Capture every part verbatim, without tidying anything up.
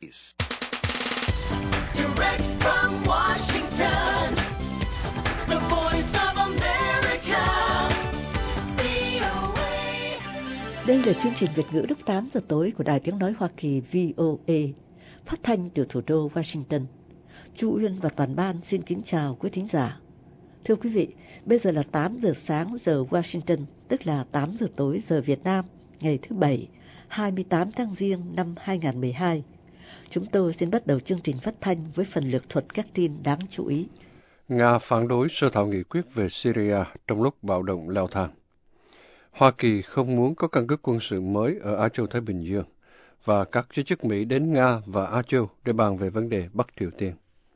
Days. Direct from Washington, the voice of America, vê o a. Đây là chương trình Việt ngữ lúc tám giờ tối của Đài Tiếng Nói Hoa Kỳ vê o a, phát thanh từ thủ đô Washington. Chu Uyên và toàn ban xin kính chào quý thính giả. Thưa quý vị, bây giờ là tám giờ sáng giờ Washington, tức là tám giờ tối giờ Việt Nam, ngày thứ Bảy, hai mươi tám tháng Giêng năm hai nghìn không trăm mười hai. Chúng tôi xin bắt đầu chương trình phát thanh với phần lược thuật các tin đáng chú ý. Nga phản đối sơ thảo nghị quyết về Syria trong lúc bạo động leo thang. Hoa Kỳ không muốn có căn cứ quân sự mới ở Á Châu Thái Bình Dương, và các giới chức Mỹ đến Nga và Á Châu để bàn về vấn đề Bắc Triều Tiên.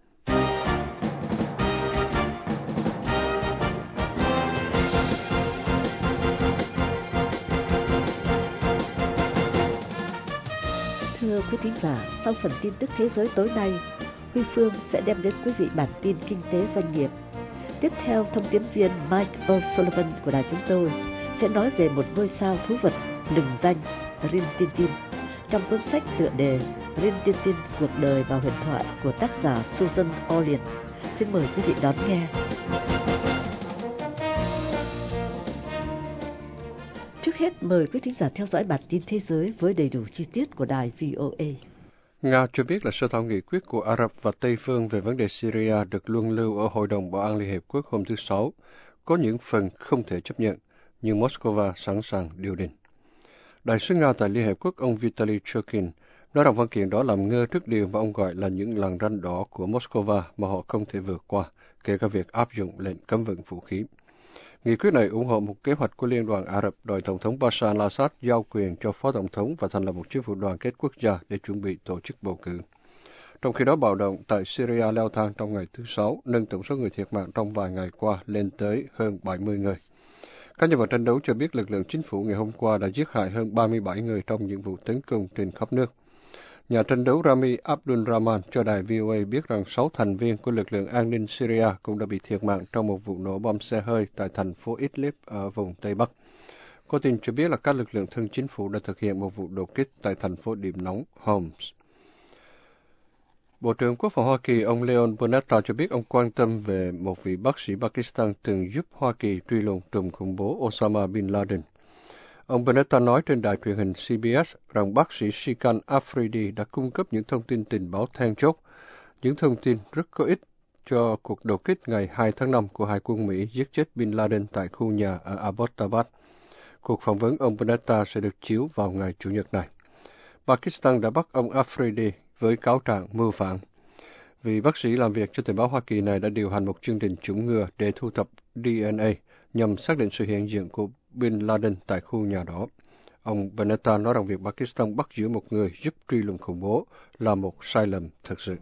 Thưa quý thính giả, sau phần tin tức thế giới tối nay, Huy Phương sẽ đem đến quý vị bản tin kinh tế doanh nghiệp. Tiếp theo, thông tín viên Mike O'Sullivan của đài chúng tôi sẽ nói về một ngôi sao thú vật lừng danh Rin Tin Tin trong cuốn sách tựa đề Rin Tin Tin, cuộc đời và huyền thoại của tác giả Susan Orlean. Xin mời quý vị đón nghe. Trước hết, mời quý thính giả theo dõi bản tin thế giới với đầy đủ chi tiết của đài vê o a. Nga cho biết là sơ thảo nghị quyết của Ả Rập và Tây Phương về vấn đề Syria được luân lưu ở Hội đồng Bảo an Liên Hiệp Quốc hôm thứ Sáu, có những phần không thể chấp nhận, nhưng Moscow sẵn sàng điều đình. Đại sứ Nga tại Liên Hiệp Quốc ông Vitaly Churkin nói rằng văn kiện đó làm ngơ trước điều mà ông gọi là những lằn ranh đỏ của Moscow mà họ không thể vượt qua, kể cả việc áp dụng lệnh cấm vận vũ khí. Nghị quyết này ủng hộ một kế hoạch của Liên đoàn Ả Rập đòi Tổng thống Bashar al-Assad giao quyền cho Phó Tổng thống và thành lập một chính phủ đoàn kết quốc gia để chuẩn bị tổ chức bầu cử. Trong khi đó, bạo động tại Syria leo thang trong ngày thứ Sáu, nâng tổng số người thiệt mạng trong vài ngày qua lên tới hơn bảy mươi người. Các nhân vật tranh đấu cho biết lực lượng chính phủ ngày hôm qua đã giết hại hơn ba mươi bảy người trong những vụ tấn công trên khắp nước. Nhà tranh đấu Rami Abdulrahman cho đài vê o a biết rằng sáu thành viên của lực lượng an ninh Syria cũng đã bị thiệt mạng trong một vụ nổ bom xe hơi tại thành phố Idlib ở vùng Tây Bắc. Có tin cho biết là các lực lượng thân chính phủ đã thực hiện một vụ đột kích tại thành phố điểm nóng Homs. Bộ trưởng Quốc phòng Hoa Kỳ ông Leon Panetta cho biết ông quan tâm về một vị bác sĩ Pakistan từng giúp Hoa Kỳ truy lùng trùm khủng bố Osama Bin Laden. Ông Panetta nói trên đài truyền hình xê bê ét rằng bác sĩ Shikan Afridi đã cung cấp những thông tin tình báo then chốt, những thông tin rất có ích cho cuộc đột kích ngày hai tháng năm của Hải quân Mỹ giết chết Bin Laden tại khu nhà ở Abbottabad. Cuộc phỏng vấn ông Panetta sẽ được chiếu vào ngày Chủ nhật này. Pakistan đã bắt ông Afridi với cáo trạng mưu phản. Vị bác sĩ làm việc cho tình báo Hoa Kỳ này đã điều hành một chương trình chủng ngừa để thu thập đê en a nhằm xác định sự hiện diện của Bin Laden tại khu nhà đó. Ông Panetta nói rằng việc Pakistan bắt giữ một người giúp truy lùng khủng bố là một sai lầm thực sự.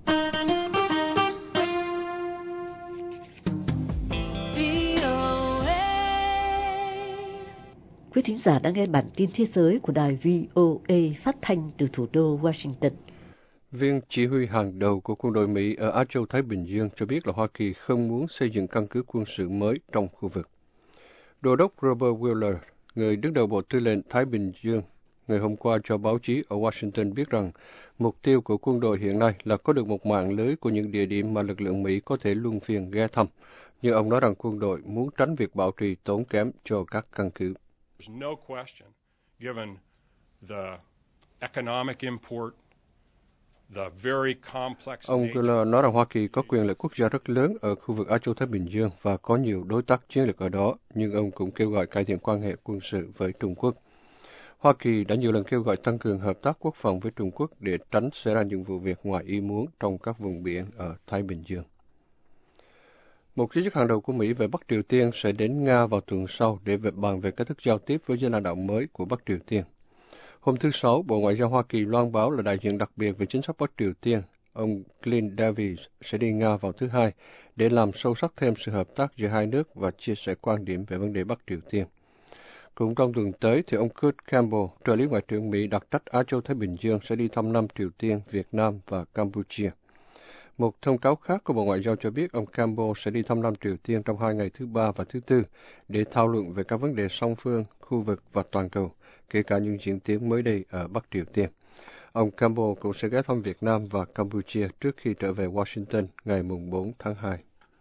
Quý thính giả đang nghe bản tin thế giới của đài vê o a phát thanh từ thủ đô Washington. Viên chỉ huy hàng đầu của quân đội Mỹ ở Á Châu Thái Bình Dương cho biết là Hoa Kỳ không muốn xây dựng căn cứ quân sự mới trong khu vực. Đô đốc Robert Wheeler, người đứng đầu Bộ Tư lệnh Thái Bình Dương, ngày hôm qua cho báo chí ở Washington biết rằng mục tiêu của quân đội hiện nay là có được một mạng lưới của những địa điểm mà lực lượng Mỹ có thể luân phiên ghé thăm. Nhưng ông nói rằng quân đội muốn tránh việc bảo trì tốn kém cho các căn cứ. No question, given the economic import, the very complex Ông Wheeler nói rằng Hoa Kỳ có quyền lợi quốc gia rất lớn ở khu vực Á Châu Thái Bình Dương và có nhiều đối tác chiến lược ở đó, nhưng ông cũng kêu gọi cải thiện quan hệ quân sự với Trung Quốc. Hoa Kỳ đã nhiều lần kêu gọi tăng cường hợp tác quốc phòng với Trung Quốc để tránh xảy ra những vụ việc ngoài ý muốn trong các vùng biển ở Thái Bình Dương. Một giới chức hàng đầu của Mỹ về Bắc Triều Tiên sẽ đến Nga vào tuần sau để bàn về cách thức giao tiếp với giới lãnh đạo mới của Bắc Triều Tiên. Hôm thứ Sáu, Bộ Ngoại giao Hoa Kỳ loan báo là đại diện đặc biệt về chính sách Bắc Triều Tiên, ông Clint Davis, sẽ đi Nga vào thứ Hai để làm sâu sắc thêm sự hợp tác giữa hai nước và chia sẻ quan điểm về vấn đề Bắc Triều Tiên. Cũng trong tuần tới, thì ông Kurt Campbell, trợ lý Ngoại trưởng Mỹ đặc trách Á Châu Thái Bình Dương, sẽ đi thăm Nam Triều Tiên, Việt Nam và Campuchia. Một thông cáo khác của Bộ Ngoại giao cho biết ông Campbell sẽ đi thăm Nam Triều Tiên trong hai ngày thứ Ba và thứ Tư để thảo luận về các vấn đề song phương, khu vực và toàn cầu, kể cả những diễn tiến mới đây ở Bắc Triều Tiên. Ông Campbell cũng sẽ ghé thăm Việt Nam và Campuchia trước khi trở về Washington ngày mùng bốn tháng hai.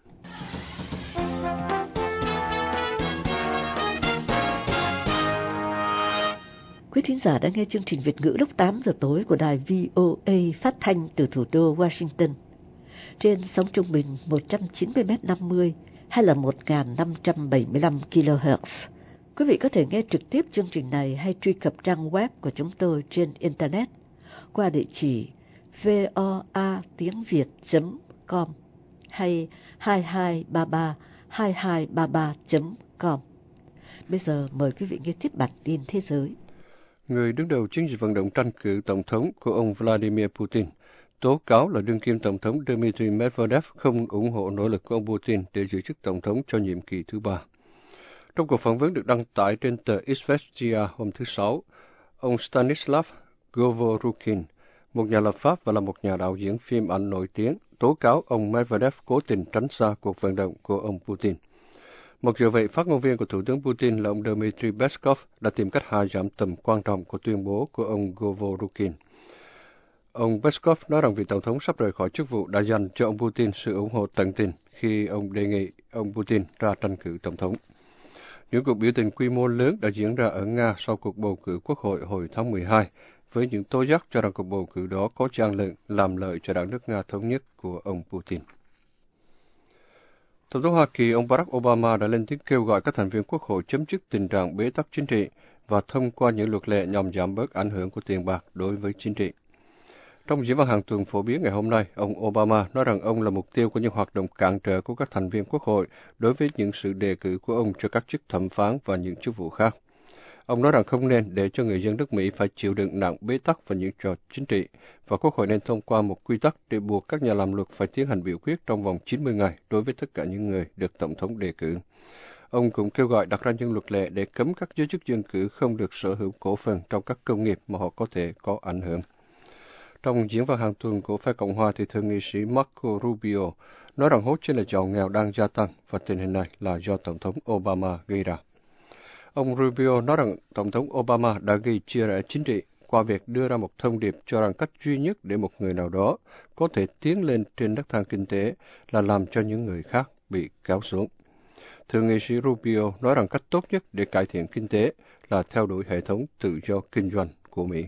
Quý thính giả đã nghe chương trình Việt ngữ lúc tám giờ tối của đài vê o a phát thanh từ thủ đô Washington. Trên sóng trung bình một trăm chín mươi mét năm mươi hay là một nghìn năm trăm bảy mươi lăm ki lô héc. Quý vị có thể nghe trực tiếp chương trình này hay truy cập trang web của chúng tôi trên Internet qua địa chỉ voa tiếng việt chấm com hay hai hai ba ba hai hai ba ba chấm com. Bây giờ mời quý vị nghe tiếp bản tin thế giới. Người đứng đầu chiến dịch vận động tranh cử tổng thống của ông Vladimir Putin tố cáo là đương kim tổng thống Dmitry Medvedev không ủng hộ nỗ lực của ông Putin để giữ chức tổng thống cho nhiệm kỳ thứ ba. Trong cuộc phỏng vấn được đăng tải trên tờ Izvestia hôm thứ Sáu, ông Stanislav Govorukhin, một nhà lập pháp và là một nhà đạo diễn phim ảnh nổi tiếng, tố cáo ông Medvedev cố tình tránh xa cuộc vận động của ông Putin. Mặc dù vậy, phát ngôn viên của Thủ tướng Putin là ông Dmitry Peskov đã tìm cách hạ giảm tầm quan trọng của tuyên bố của ông Govorukhin. Ông Peskov nói rằng vị tổng thống sắp rời khỏi chức vụ đã dành cho ông Putin sự ủng hộ tận tình khi ông đề nghị ông Putin ra tranh cử tổng thống. Những cuộc biểu tình quy mô lớn đã diễn ra ở Nga sau cuộc bầu cử quốc hội hồi tháng mười hai, với những tố giác cho rằng cuộc bầu cử đó có gian lận làm lợi cho đảng nước Nga thống nhất của ông Putin. Tổng thống Hoa Kỳ ông Barack Obama đã lên tiếng kêu gọi các thành viên quốc hội chấm dứt tình trạng bế tắc chính trị và thông qua những luật lệ nhằm giảm bớt ảnh hưởng của tiền bạc đối với chính trị. Trong diễn văn hàng tuần phổ biến ngày hôm nay, ông Obama nói rằng ông là mục tiêu của những hoạt động cản trở của các thành viên quốc hội đối với những sự đề cử của ông cho các chức thẩm phán và những chức vụ khác. Ông nói rằng không nên để cho người dân nước Mỹ phải chịu đựng nặng bế tắc và những trò chính trị, và Quốc hội nên thông qua một quy tắc để buộc các nhà làm luật phải tiến hành biểu quyết trong vòng chín mươi ngày đối với tất cả những người được Tổng thống đề cử. Ông cũng kêu gọi đặt ra những luật lệ để cấm các giới chức dân cử không được sở hữu cổ phần trong các công nghiệp mà họ có thể có ảnh hưởng. Trong diễn văn hàng tuần của phe Cộng hòa thì Thượng nghị sĩ Marco Rubio nói rằng hốt trên là giàu nghèo đang gia tăng và tình hình này là do Tổng thống Obama gây ra. Ông Rubio nói rằng Tổng thống Obama đã gây chia rẽ chính trị qua việc đưa ra một thông điệp cho rằng cách duy nhất để một người nào đó có thể tiến lên trên nấc thang kinh tế là làm cho những người khác bị kéo xuống. Thượng nghị sĩ Rubio nói rằng cách tốt nhất để cải thiện kinh tế là theo đuổi hệ thống tự do kinh doanh của Mỹ.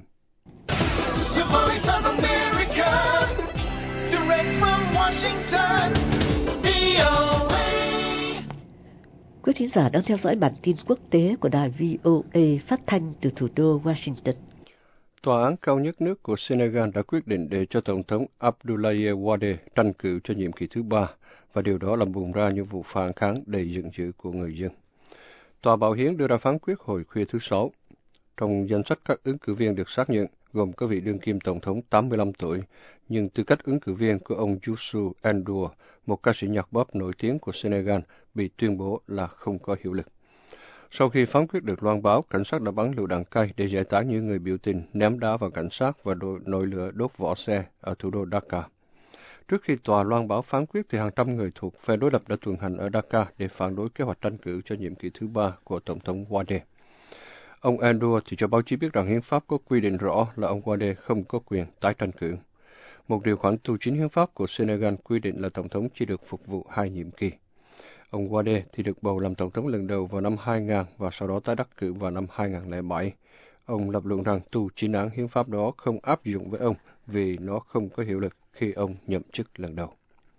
The voice of America, direct from Washington, vê o a. Quý thính giả đang theo dõi bản tin quốc tế của đài vê o a phát thanh từ thủ đô Washington. Tòa án cao nhất nước của Senegal đã quyết định để cho Tổng thống Abdoulaye Wade tranh cử cho nhiệm kỳ thứ ba, và điều đó làm bùng ra những vụ phản kháng đầy giận dữ của người dân. Tòa Bảo hiến đưa ra phán quyết hồi khuya thứ Sáu. Trong danh sách các ứng cử viên được xác nhận, gồm có vị đương kim Tổng thống tám mươi lăm tuổi, nhưng tư cách ứng cử viên của ông Youssou N'Dour, một ca sĩ nhạc pop nổi tiếng của Senegal, bị tuyên bố là không có hiệu lực. Sau khi phán quyết được loan báo, cảnh sát đã bắn lựu đạn cay để giải tán những người biểu tình, ném đá vào cảnh sát và nổi lửa đốt vỏ xe ở thủ đô Dakar. Trước khi tòa loan báo phán quyết, thì hàng trăm người thuộc phe đối lập đã tuần hành ở Dakar để phản đối kế hoạch tranh cử cho nhiệm kỳ thứ ba của Tổng thống Wade. Ông N'Dour thì cho báo chí biết rằng hiến pháp có quy định rõ là ông Wade không có quyền tái tranh cử. Một điều khoản tu chính hiến pháp của Senegal quy định là Tổng thống chỉ được phục vụ hai nhiệm kỳ. Ông Wade thì được bầu làm Tổng thống lần đầu vào năm hai nghìn và sau đó tái đắc cử vào năm hai nghìn không trăm lẻ bảy. Ông lập luận rằng tu chính án hiến pháp đó không áp dụng với ông vì nó không có hiệu lực khi ông nhậm chức lần đầu.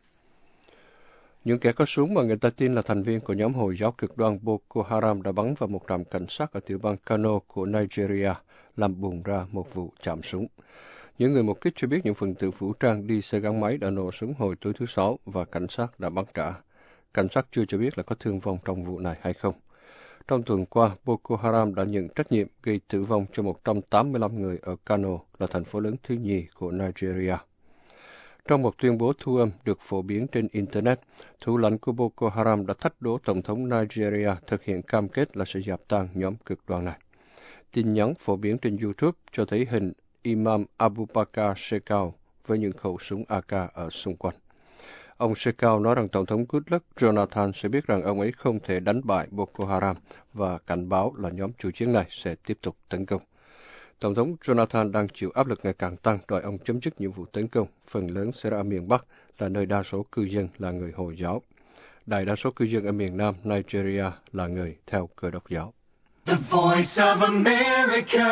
Những kẻ có súng mà người ta tin là thành viên của nhóm Hồi giáo cực đoan Boko Haram đã bắn vào một trạm cảnh sát ở tiểu bang Kano của Nigeria, làm bùng ra một vụ chạm súng. Những người mục kích cho biết những phần tử vũ trang đi xe gắn máy đã nổ súng hồi tối thứ Sáu và cảnh sát đã bắn trả. Cảnh sát chưa cho biết là có thương vong trong vụ này hay không. Trong tuần qua, Boko Haram đã nhận trách nhiệm gây tử vong cho một trăm tám mươi lăm người ở Kano, là thành phố lớn thứ nhì của Nigeria. Trong một tuyên bố thu âm được phổ biến trên Internet, thủ lãnh của Boko Haram đã thách đố Tổng thống Nigeria thực hiện cam kết là sẽ dập tan nhóm cực đoan này. Tin nhắn phổ biến trên YouTube cho thấy hình Imam Abubakar Shekau với những khẩu súng a ca ở xung quanh. Ông Shekau nói rằng Tổng thống Goodluck Jonathan sẽ biết rằng ông ấy không thể đánh bại Boko Haram và cảnh báo là nhóm chủ chiến này sẽ tiếp tục tấn công. Tổng thống Jonathan đang chịu áp lực ngày càng tăng đòi ông chấm dứt nhiệm vụ tấn công, phần lớn sẽ ra ở miền Bắc là nơi đa số cư dân là người Hồi giáo. Đại đa số cư dân ở miền Nam Nigeria là người theo Cơ đốc giáo. The Voice of America,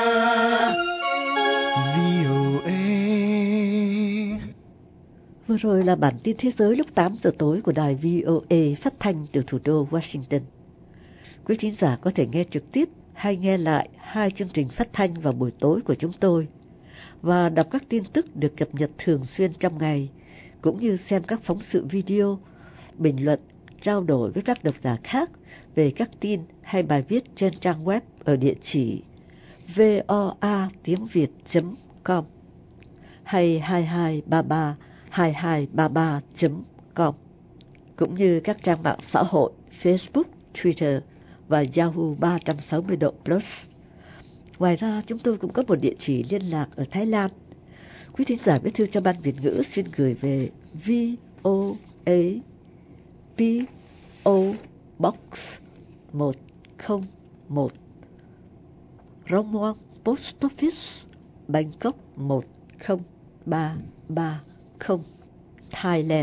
vê o a. Vừa rồi là bản tin thế giới lúc tám giờ tối của đài vê o a phát thanh từ thủ đô Washington. Quý thính giả có thể nghe trực tiếp hay nghe lại hai chương trình phát thanh vào buổi tối của chúng tôi và đọc các tin tức được cập nhật thường xuyên trong ngày, cũng như xem các phóng sự video, bình luận, trao đổi với các độc giả khác về các tin hay bài viết trên trang web ở địa chỉ voa tiếng việt chấm com hay hai hai ba ba hai hai ba ba chấm com, cũng như các trang mạng xã hội Facebook, Twitter và Yahoo ba trăm sáu mươi độ Plus. Ngoài ra, chúng tôi cũng có một địa chỉ liên lạc ở Thái Lan. Quý thính giả viết thư cho Ban Việt ngữ xin gửi về vê o a pê o Box một không một, Rong Ngoan Post Office, Bangkok một không ba ba không, Thailand.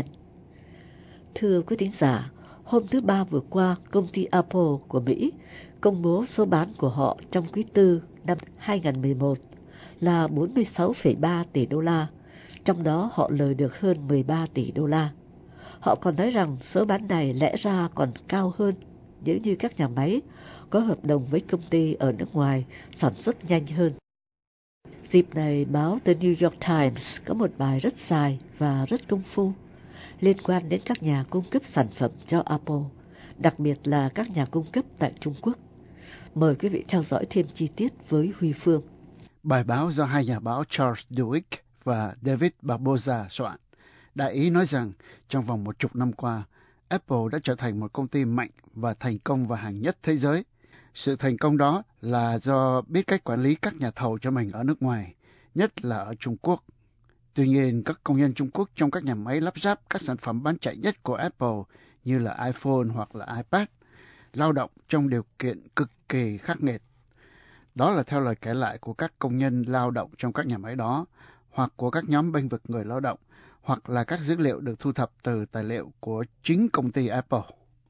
Thưa quý thính giả, hôm thứ Ba vừa qua, công ty Apple của Mỹ công bố số bán của họ trong quý tư năm hai nghìn không trăm mười một là bốn mươi sáu phẩy ba tỷ đô la, trong đó họ lời được hơn mười ba tỷ đô la. Họ còn nói rằng số bán này lẽ ra còn cao hơn nếu như các nhà máy có hợp đồng với công ty ở nước ngoài sản xuất nhanh hơn. Dịp này, báo The New York Times có một bài rất dài và rất công phu liên quan đến các nhà cung cấp sản phẩm cho Apple, đặc biệt là các nhà cung cấp tại Trung Quốc. Mời quý vị theo dõi thêm chi tiết với Huy Phương. Bài báo do hai nhà báo Charles Duhigg và David Barboza soạn. Đại ý nói rằng trong vòng một chục năm qua, Apple đã trở thành một công ty mạnh và thành công và hàng nhất thế giới. Sự thành công đó là do biết cách quản lý các nhà thầu cho mình ở nước ngoài, nhất là ở Trung Quốc. Tuy nhiên, các công nhân Trung Quốc trong các nhà máy lắp ráp các sản phẩm bán chạy nhất của Apple như là iPhone hoặc là iPad, lao động trong điều kiện cực kỳ khắc nghiệt. Đó là theo lời kể lại của các công nhân lao động trong các nhà máy đó, hoặc của các nhóm bênh vực người lao động, hoặc là các dữ liệu được thu thập từ tài liệu của chính công ty Apple.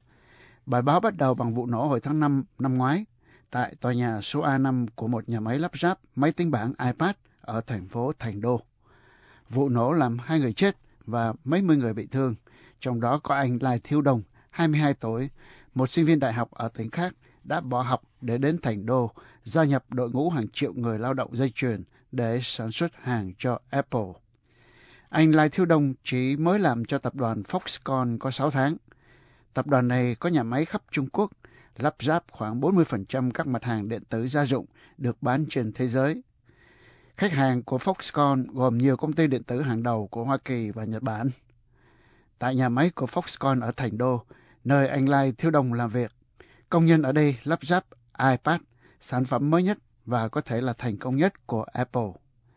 Bài báo bắt đầu bằng vụ nổ hồi tháng năm năm ngoái tại tòa nhà số A năm của một nhà máy lắp ráp máy tính bảng iPad ở thành phố Thành Đô. Vụ nổ làm hai người chết và mấy mươi người bị thương, trong đó có anh Lai Thiêu Đông, hai mươi hai tuổi, một sinh viên đại học ở tỉnh khác, đã bỏ học để đến Thành Đô, gia nhập đội ngũ hàng triệu người lao động dây chuyền để sản xuất hàng cho Apple. Anh Lai Thiêu Đông chỉ mới làm cho tập đoàn Foxconn có sáu tháng. Tập đoàn này có nhà máy khắp Trung Quốc, lắp ráp khoảng bốn mươi phần trăm các mặt hàng điện tử gia dụng được bán trên thế giới. Khách hàng của Foxconn gồm nhiều công ty điện tử hàng đầu của Hoa Kỳ và Nhật Bản. Tại nhà máy của Foxconn ở Thành Đô, nơi anh Lai Thiêu Đông làm việc, công nhân ở đây lắp ráp iPad, sản phẩm mới nhất và có thể là thành công nhất của Apple.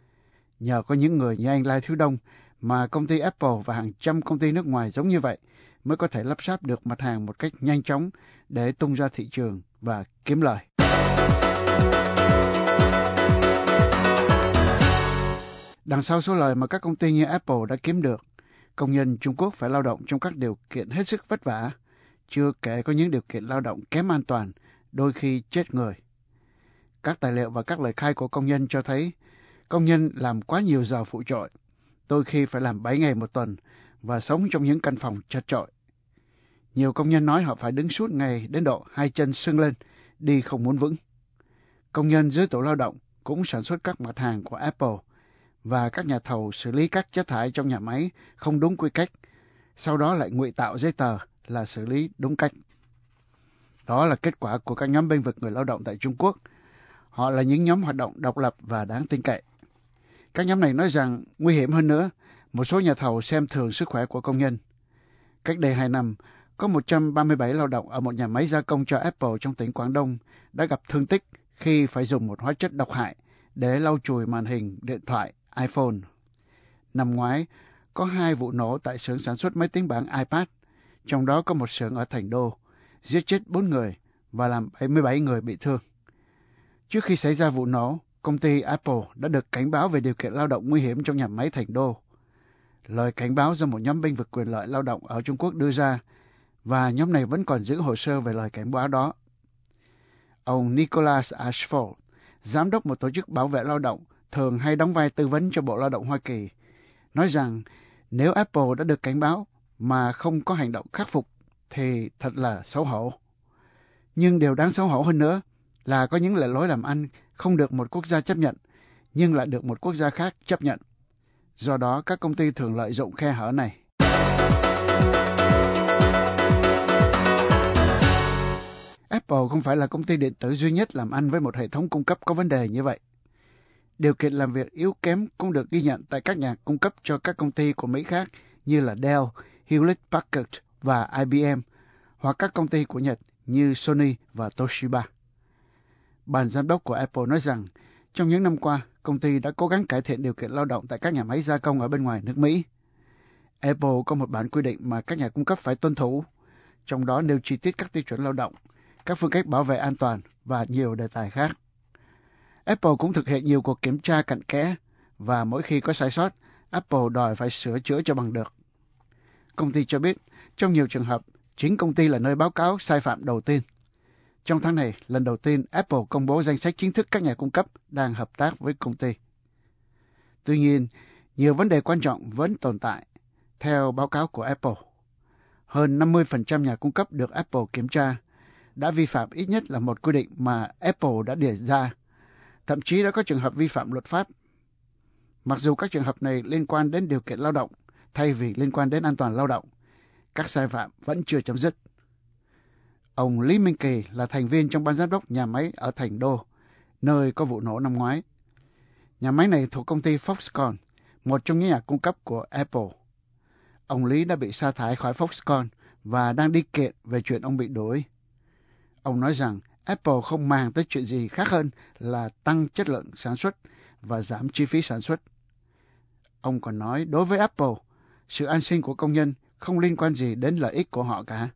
Nhờ có những người như anh Lai Thiêu Đông mà công ty Apple và hàng trăm công ty nước ngoài giống như vậy mới có thể lắp ráp được mặt hàng một cách nhanh chóng để tung ra thị trường và kiếm lời. Đằng sau số lời mà các công ty như Apple đã kiếm được, công nhân Trung Quốc phải lao động trong các điều kiện hết sức vất vả, chưa kể có những điều kiện lao động kém an toàn, đôi khi chết người. Các tài liệu và các lời khai của công nhân cho thấy công nhân làm quá nhiều giờ phụ trội, đôi khi phải làm bảy ngày một tuần và sống trong những căn phòng chật chội. Nhiều công nhân nói họ phải đứng suốt ngày đến độ hai chân sưng lên, đi không muốn vững. Công nhân dưới tổ lao động cũng sản xuất các mặt hàng của Apple, và các nhà thầu xử lý các chất thải trong nhà máy không đúng quy cách, sau đó lại ngụy tạo giấy tờ là xử lý đúng cách. Đó là kết quả của các nhóm bênh vực người lao động tại Trung Quốc. Họ là những nhóm hoạt động độc lập và đáng tin cậy. Các nhóm này nói rằng, nguy hiểm hơn nữa, một số nhà thầu xem thường sức khỏe của công nhân. Cách đây hai năm, có một trăm ba mươi bảy lao động ở một nhà máy gia công cho Apple trong tỉnh Quảng Đông đã gặp thương tích khi phải dùng một hóa chất độc hại để lau chùi màn hình điện thoại iPhone. Năm ngoái, có hai vụ nổ tại xưởng sản xuất máy tính bảng iPad, trong đó có một xưởng ở Thành Đô, giết chết bốn người và làm bảy mươi bảy người bị thương. Trước khi xảy ra vụ nổ, công ty Apple đã được cảnh báo về điều kiện lao động nguy hiểm trong nhà máy Thành Đô. Lời cảnh báo do một nhóm bênh vực quyền lợi lao động ở Trung Quốc đưa ra, và nhóm này vẫn còn giữ hồ sơ về lời cảnh báo đó. Ông Nicholas Ashford, giám đốc một tổ chức bảo vệ lao động, thường hay đóng vai tư vấn cho Bộ Lao động Hoa Kỳ, nói rằng nếu Apple đã được cảnh báo mà không có hành động khắc phục thì thật là xấu hổ. Nhưng điều đáng xấu hổ hơn nữa là có những lệ lối làm ăn không được một quốc gia chấp nhận, nhưng lại được một quốc gia khác chấp nhận. Do đó, các công ty thường lợi dụng khe hở này. Apple không phải là công ty điện tử duy nhất làm ăn với một hệ thống cung cấp có vấn đề như vậy. Điều kiện làm việc yếu kém cũng được ghi nhận tại các nhà cung cấp cho các công ty của Mỹ khác như là Dell, Hewlett-Packard và I B M, hoặc các công ty của Nhật như Sony và Toshiba. Ban giám đốc của Apple nói rằng trong những năm qua, công ty đã cố gắng cải thiện điều kiện lao động tại các nhà máy gia công ở bên ngoài nước Mỹ. Apple có một bản quy định mà các nhà cung cấp phải tuân thủ, trong đó nêu chi tiết các tiêu chuẩn lao động, các phương cách bảo vệ an toàn và nhiều đề tài khác. Apple cũng thực hiện nhiều cuộc kiểm tra cặn kẽ, và mỗi khi có sai sót, Apple đòi phải sửa chữa cho bằng được. Công ty cho biết, trong nhiều trường hợp, chính công ty là nơi báo cáo sai phạm đầu tiên. Trong tháng này, lần đầu tiên Apple công bố danh sách chính thức các nhà cung cấp đang hợp tác với công ty. Tuy nhiên, nhiều vấn đề quan trọng vẫn tồn tại. Theo báo cáo của Apple, hơn năm mươi phần trăm nhà cung cấp được Apple kiểm tra đã vi phạm ít nhất là một quy định mà Apple đã đề ra. Thậm chí đã có trường hợp vi phạm luật pháp. Mặc dù các trường hợp này liên quan đến điều kiện lao động thay vì liên quan đến an toàn lao động, các sai phạm vẫn chưa chấm dứt. Ông Lý Minh Kỳ là thành viên trong ban giám đốc nhà máy ở Thành Đô, nơi có vụ nổ năm ngoái. Nhà máy này thuộc công ty Foxconn, một trong những nhà cung cấp của Apple. Ông Lý đã bị sa thải khỏi Foxconn và đang đi kiện về chuyện ông bị đuổi. Ông nói rằng Apple không màng tới chuyện gì khác hơn là tăng chất lượng sản xuất và giảm chi phí sản xuất. Ông còn nói đối với Apple, sự an sinh của công nhân không liên quan gì đến lợi ích của họ cả.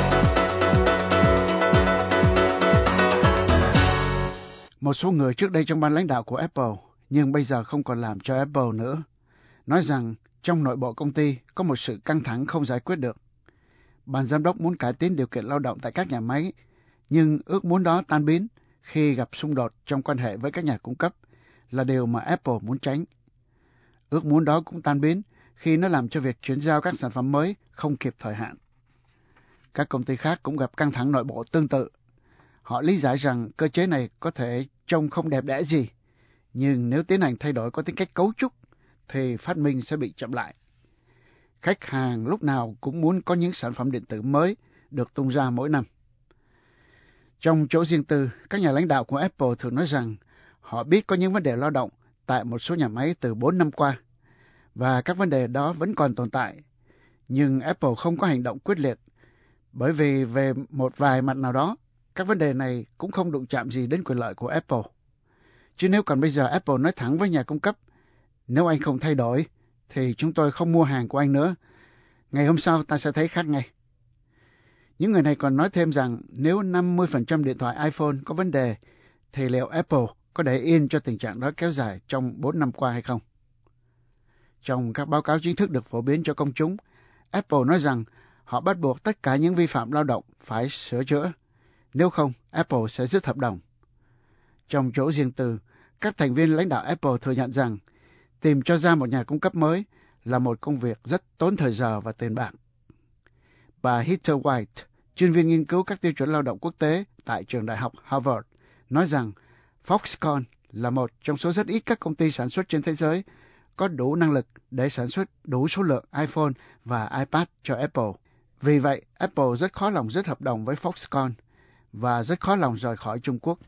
Một số người trước đây trong ban lãnh đạo của Apple, nhưng bây giờ không còn làm cho Apple nữa, nói rằng trong nội bộ công ty có một sự căng thẳng không giải quyết được. Ban giám đốc muốn cải tiến điều kiện lao động tại các nhà máy, nhưng ước muốn đó tan biến khi gặp xung đột trong quan hệ với các nhà cung cấp là điều mà Apple muốn tránh. Ước muốn đó cũng tan biến khi nó làm cho việc chuyển giao các sản phẩm mới không kịp thời hạn. Các công ty khác cũng gặp căng thẳng nội bộ tương tự. Họ lý giải rằng cơ chế này có thể trông không đẹp đẽ gì, nhưng nếu tiến hành thay đổi có tính cách cấu trúc, thì phát minh sẽ bị chậm lại. Khách hàng lúc nào cũng muốn có những sản phẩm điện tử mới được tung ra mỗi năm. Trong chỗ riêng tư, các nhà lãnh đạo của Apple thường nói rằng họ biết có những vấn đề lao động tại một số nhà máy từ bốn năm qua, và các vấn đề đó vẫn còn tồn tại. Nhưng Apple không có hành động quyết liệt, bởi vì về một vài mặt nào đó, các vấn đề này cũng không đụng chạm gì đến quyền lợi của Apple. Chứ nếu còn bây giờ Apple nói thẳng với nhà cung cấp, nếu anh không thay đổi, thì chúng tôi không mua hàng của anh nữa. Ngày hôm sau ta sẽ thấy khác ngay. Những người này còn nói thêm rằng nếu năm mươi phần trăm điện thoại iPhone có vấn đề, thì liệu Apple có để yên cho tình trạng đó kéo dài trong bốn năm qua hay không? Trong các báo cáo chính thức được phổ biến cho công chúng, Apple nói rằng họ bắt buộc tất cả những vi phạm lao động phải sửa chữa. Nếu không, Apple sẽ dứt hợp đồng. Trong chỗ riêng tư, các thành viên lãnh đạo Apple thừa nhận rằng tìm cho ra một nhà cung cấp mới là một công việc rất tốn thời giờ và tiền bạc. Bà Heather White, chuyên viên nghiên cứu các tiêu chuẩn lao động quốc tế tại trường đại học Harvard, nói rằng Foxconn là một trong số rất ít các công ty sản xuất trên thế giới có đủ năng lực để sản xuất đủ số lượng iPhone và iPad cho Apple. Vì vậy, Apple rất khó lòng dứt hợp đồng với Foxconn và rất khó lòng rời khỏi Trung Quốc.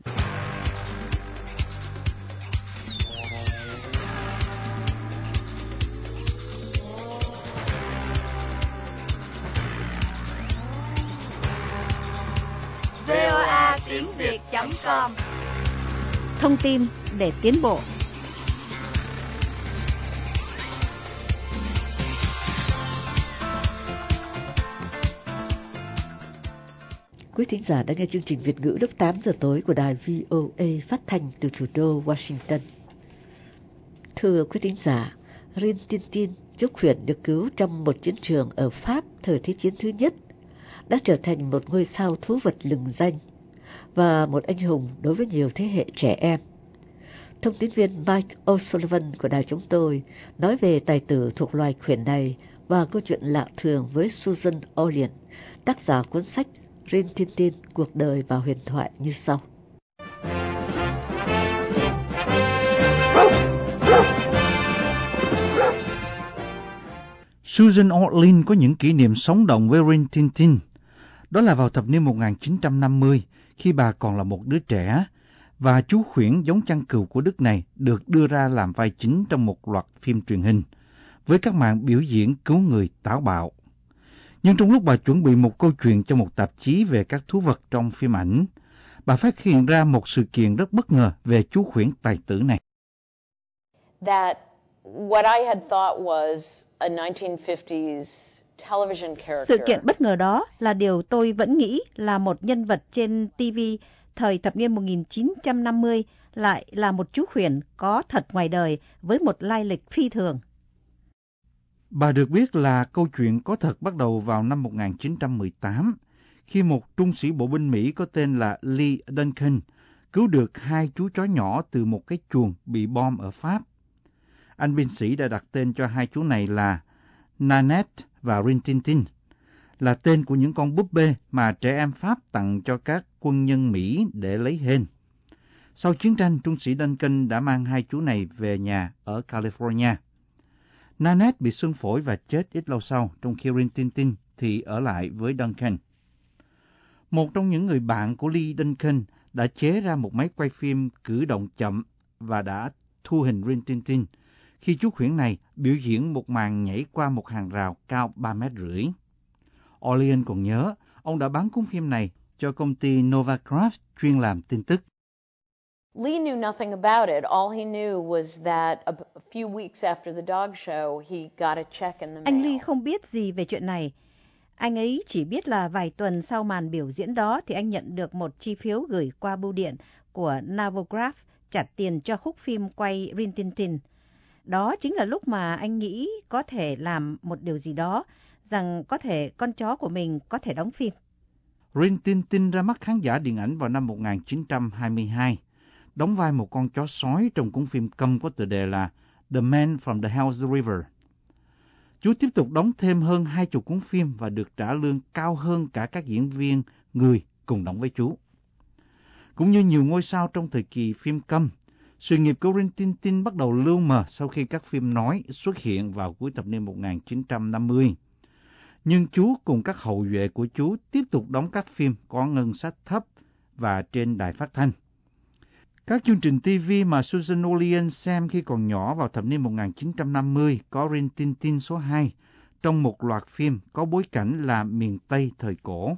vê o a tiếng việt chấm com. Thông tin để tiến bộ. Quý thính giả đã nghe chương trình Việt ngữ lúc tám giờ tối của đài vê o a phát thanh từ thủ đô Washington. Thưa quý thính giả, Rin Tin Tin, chú khuyển được cứu trong một chiến trường ở Pháp thời Thế chiến thứ nhất, đã trở thành một ngôi sao thú vật lừng danh và một anh hùng đối với nhiều thế hệ trẻ em. Thông tín viên Mike O'Sullivan của đài chúng tôi nói về tài tử thuộc loài khuyển này và câu chuyện lạ thường với Susan Orlean, tác giả cuốn sách Rin Tin Tin, cuộc đời và huyền thoại như sau. Susan Orlean có những kỷ niệm sống động với Rin Tin Tin. Đó là vào thập niên một nghìn chín trăm năm mươi, khi bà còn là một đứa trẻ, và chú khuyển giống chăn cừu của Đức này được đưa ra làm vai chính trong một loạt phim truyền hình, với các màn biểu diễn cứu người táo bạo. Nhưng trong lúc bà chuẩn bị một câu chuyện cho một tạp chí về các thú vật trong phim ảnh, bà phát hiện ra một sự kiện rất bất ngờ về chú khuyển tài tử này. That what I had thought was a nineteen fifties television character. Sự kiện bất ngờ đó là điều tôi vẫn nghĩ là một nhân vật trên ti vi thời thập niên một nghìn chín trăm năm mươi lại là một chú khuyển có thật ngoài đời với một lai lịch phi thường. Bà được biết là câu chuyện có thật bắt đầu vào năm một nghìn chín trăm mười tám, khi một trung sĩ bộ binh Mỹ có tên là Lee Duncan cứu được hai chú chó nhỏ từ một cái chuồng bị bom ở Pháp. Anh binh sĩ đã đặt tên cho hai chú này là Nanette và Rin Tin Tin, là tên của những con búp bê mà trẻ em Pháp tặng cho các quân nhân Mỹ để lấy hên. Sau chiến tranh, trung sĩ Duncan đã mang hai chú này về nhà ở California. Nanette bị xương phổi và chết ít lâu sau, trong khi Rin Tin Tin thì ở lại với Duncan. Một trong những người bạn của Lee Duncan đã chế ra một máy quay phim cử động chậm và đã thu hình Rin Tin Tin khi chú khuyển này biểu diễn một màn nhảy qua một hàng rào cao ba mét rưỡi. Orlean còn nhớ, ông đã bán cuốn phim này cho công ty Novacraft chuyên làm tin tức. Lee knew nothing about it. All he knew was that a few weeks after the dog show, he got a check in the mail. Anh Lee không biết gì về chuyện này. Anh ấy chỉ biết là vài tuần sau màn biểu diễn đó thì anh nhận được một chi phiếu gửi qua bưu điện của Novacraft trả tiền cho khúc phim quay Rin Tin Tin. Đó chính là lúc mà anh nghĩ có thể làm một điều gì đó, rằng có thể con chó của mình có thể đóng phim. Rin Tin Tin ra mắt khán giả điện ảnh vào năm một nghìn chín trăm hai mươi hai, đóng vai một con chó sói trong cuốn phim câm có tựa đề là The Man from the Hell's River. Chú tiếp tục đóng thêm hơn hai chục cuốn phim và được trả lương cao hơn cả các diễn viên người cùng đóng với chú. Cũng như nhiều ngôi sao trong thời kỳ phim câm, sự nghiệp của Rin Tin Tin bắt đầu lu mờ sau khi các phim nói xuất hiện vào cuối thập niên một nghìn chín trăm năm mươi. Nhưng chú cùng các hậu duệ của chú tiếp tục đóng các phim có ngân sách thấp và trên đài phát thanh. Các chương trình ti vi mà Susan Orlean xem khi còn nhỏ vào thập niên một nghìn chín trăm năm mươi có Rin Tin Tin số hai, trong một loạt phim có bối cảnh là miền Tây thời cổ.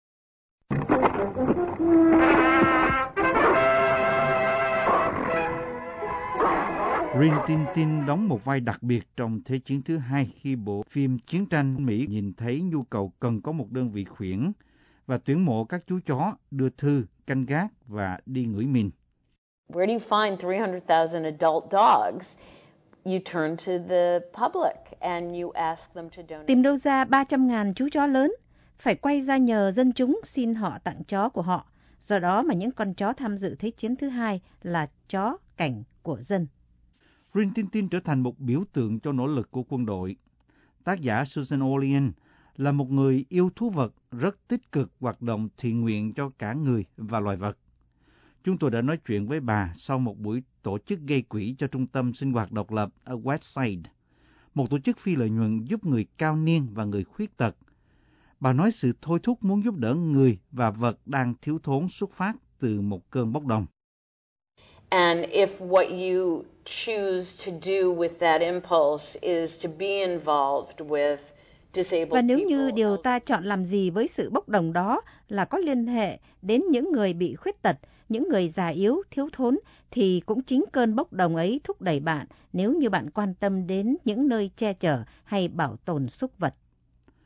Rin Tin Tin đóng một vai đặc biệt trong Thế chiến thứ hai khi bộ phim Chiến tranh Mỹ nhìn thấy nhu cầu cần có một đơn vị khuyển và tuyển mộ các chú chó đưa thư, canh gác và đi ngửi mìn. Where do you find three hundred thousand adult dogs? You turn to the public and you ask them to donate. Tìm đâu ra ba trăm ngàn chú chó lớn? Phải quay ra nhờ dân chúng xin họ tặng chó của họ. Do đó mà những con chó tham dự Thế chiến thứ hai là chó cảnh của dân. Rin Tin Tin trở thành một biểu tượng cho nỗ lực của quân đội. Tác giả Susan Orlean là một người yêu thú vật, rất tích cực hoạt động thiện nguyện cho cả người và loài vật. Chúng tôi đã nói chuyện với bà sau một buổi tổ chức gây quỹ cho Trung tâm Sinh hoạt Độc lập ở Westside, một tổ chức phi lợi nhuận giúp người cao niên và người khuyết tật. Bà nói sự thôi thúc muốn giúp đỡ người và vật đang thiếu thốn xuất phát từ một cơn bốc đồng. And if what you choose to do with that impulse is to be involved with disabled people. Và nếu như điều ta chọn làm gì với sự bốc đồng đó là có liên hệ đến những người bị khuyết tật, những người già yếu, thiếu thốn, thì cũng chính cơn bốc đồng ấy thúc đẩy bạn nếu như bạn quan tâm đến những nơi che chở hay bảo tồn súc vật.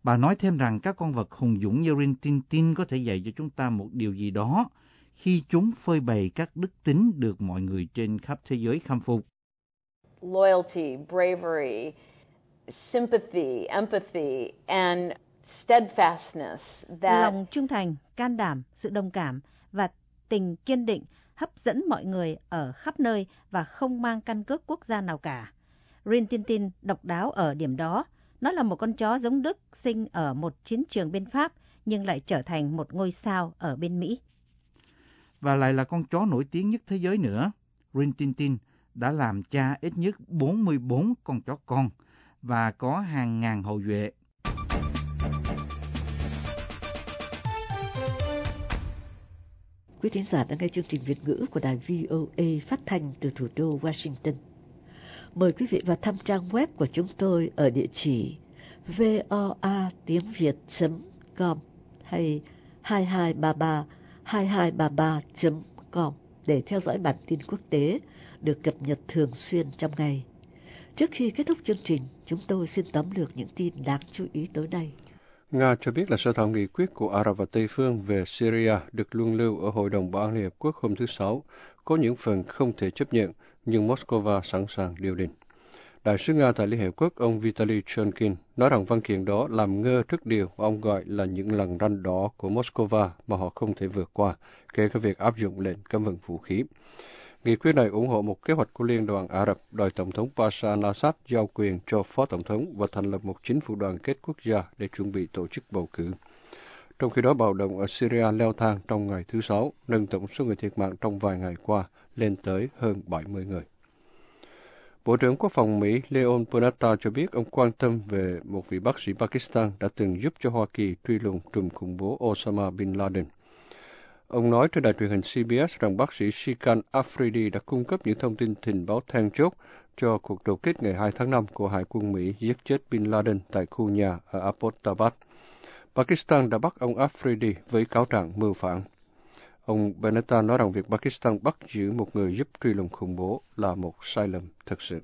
Bà nói thêm rằng các con vật hùng dũng như Rin Tin Tin có thể dạy cho chúng ta một điều gì đó khi chúng phơi bày các đức tính được mọi người trên khắp thế giới khâm phục. Loyalty, bravery, sympathy, empathy, and steadfastness. That... Lòng trung thành, can đảm, sự đồng cảm và tình kiên định hấp dẫn mọi người ở khắp nơi và không mang căn cước quốc gia nào cả. Rin Tin Tin độc đáo ở điểm đó. Nó là một con chó giống Đức sinh ở một chiến trường bên Pháp nhưng lại trở thành một ngôi sao ở bên Mỹ. Và lại là con chó nổi tiếng nhất thế giới nữa. Rin Tin Tin đã làm cha ít nhất bốn mươi bốn con chó con và có hàng ngàn hậu duệ. Quý thính giả đang nghe chương trình Việt ngữ của đài vê o a phát thanh từ thủ đô Washington. Mời quý vị vào thăm trang web của chúng tôi ở địa chỉ voa tiếng việt chấm com hay hai hai ba ba hai hai ba ba chấm com để theo dõi bản tin quốc tế được cập nhật thường xuyên trong ngày. Trước khi kết thúc chương trình, chúng tôi xin tóm lược những tin đáng chú ý tối nay. Nga cho biết là sơ thảo nghị quyết của Ả Rập và Tây Phương về Syria được luân lưu ở Hội đồng Bảo an Liên Hợp Quốc hôm thứ Sáu, có những phần không thể chấp nhận, nhưng Moscow sẵn sàng điều đình. Đại sứ Nga tại Liên Hợp Quốc, ông Vitaly Churkin, nói rằng văn kiện đó làm ngơ trước điều ông gọi là những lằn ranh đỏ của Moscow mà họ không thể vượt qua, kể cả việc áp dụng lệnh cấm vận vũ khí. Nghị quyết này ủng hộ một kế hoạch của Liên đoàn Ả Rập đòi Tổng thống Bashar al-Assad giao quyền cho Phó Tổng thống và thành lập một chính phủ đoàn kết quốc gia để chuẩn bị tổ chức bầu cử. Trong khi đó, bạo động ở Syria leo thang trong ngày thứ Sáu, nâng tổng số người thiệt mạng trong vài ngày qua lên tới hơn bảy mươi người. Bộ trưởng Quốc phòng Mỹ Leon Panetta cho biết ông quan tâm về một vị bác sĩ Pakistan đã từng giúp cho Hoa Kỳ truy lùng trùm khủng bố Osama Bin Laden. Ông nói trên đài truyền hình xê bê ét rằng bác sĩ Shikan Afridi đã cung cấp những thông tin tình báo then chốt cho cuộc đột kích ngày hai tháng năm của Hải quân Mỹ giết chết Bin Laden tại khu nhà ở Abbottabad. Pakistan đã bắt ông Afridi với cáo trạng mưu phản. Ông Panetta nói rằng việc Pakistan bắt giữ một người giúp truy lùng khủng bố là một sai lầm thực sự.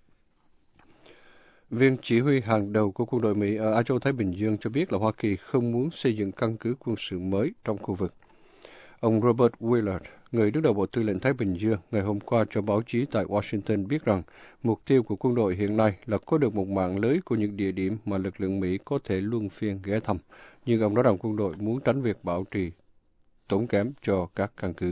Viên chỉ huy hàng đầu của quân đội Mỹ ở Á Châu Thái Bình Dương cho biết là Hoa Kỳ không muốn xây dựng căn cứ quân sự mới trong khu vực. Ông Robert Willard, người đứng đầu Bộ Tư lệnh Thái Bình Dương, ngày hôm qua cho báo chí tại Washington biết rằng mục tiêu của quân đội hiện nay là có được một mạng lưới của những địa điểm mà lực lượng Mỹ có thể luân phiên ghé thăm, nhưng ông nói rằng quân đội muốn tránh việc bảo trì tốn kém cho các căn cứ.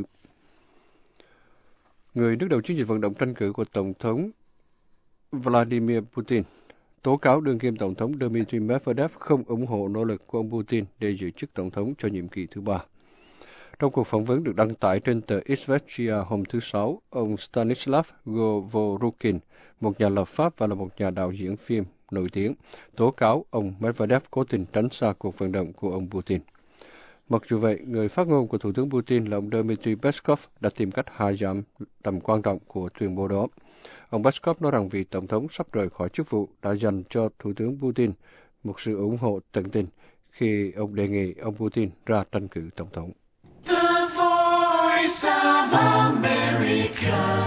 Người đứng đầu chiến dịch vận động tranh cử của Tổng thống Vladimir Putin tố cáo đương kim Tổng thống Dmitry Medvedev không ủng hộ nỗ lực của ông Putin để giữ chức Tổng thống cho nhiệm kỳ thứ ba. Trong cuộc phỏng vấn được đăng tải trên tờ Izvestia hôm thứ Sáu, ông Stanislav Govorukin, một nhà lập pháp và là một nhà đạo diễn phim nổi tiếng, tố cáo ông Medvedev cố tình tránh xa cuộc vận động của ông Putin. Mặc dù vậy, người phát ngôn của Thủ tướng Putin là ông Dmitry Peskov đã tìm cách hạ giảm tầm quan trọng của tuyên bố đó. Ông Peskov nói rằng vị Tổng thống sắp rời khỏi chức vụ đã dành cho Thủ tướng Putin một sự ủng hộ tận tình khi ông đề nghị ông Putin ra tranh cử Tổng thống. The Voice of America.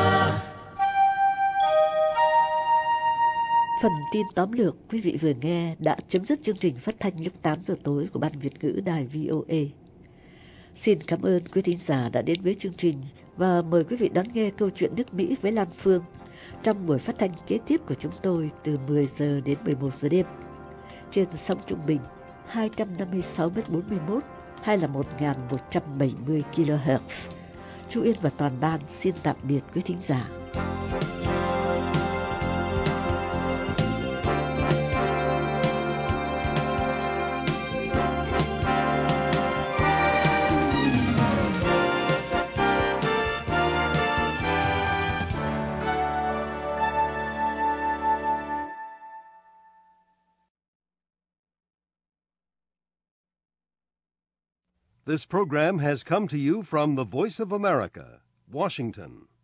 Phần tin tóm lược quý vị vừa nghe đã chấm dứt chương trình phát thanh lúc tám giờ tối của Ban Việt ngữ đài vê o a. Xin cảm ơn quý thính giả đã đến với chương trình và mời quý vị đón nghe câu chuyện nước Mỹ với Lan Phương trong buổi phát thanh kế tiếp của chúng tôi từ mười giờ đến mười một giờ đêm trên sóng trung bình hai trăm năm mươi sáu mét bốn mươi mốt hay là một nghìn một trăm bảy mươi ki lô héc. Chu Yên và toàn ban xin tạm biệt quý thính giả. This program has come to you from the Voice of America, Washington.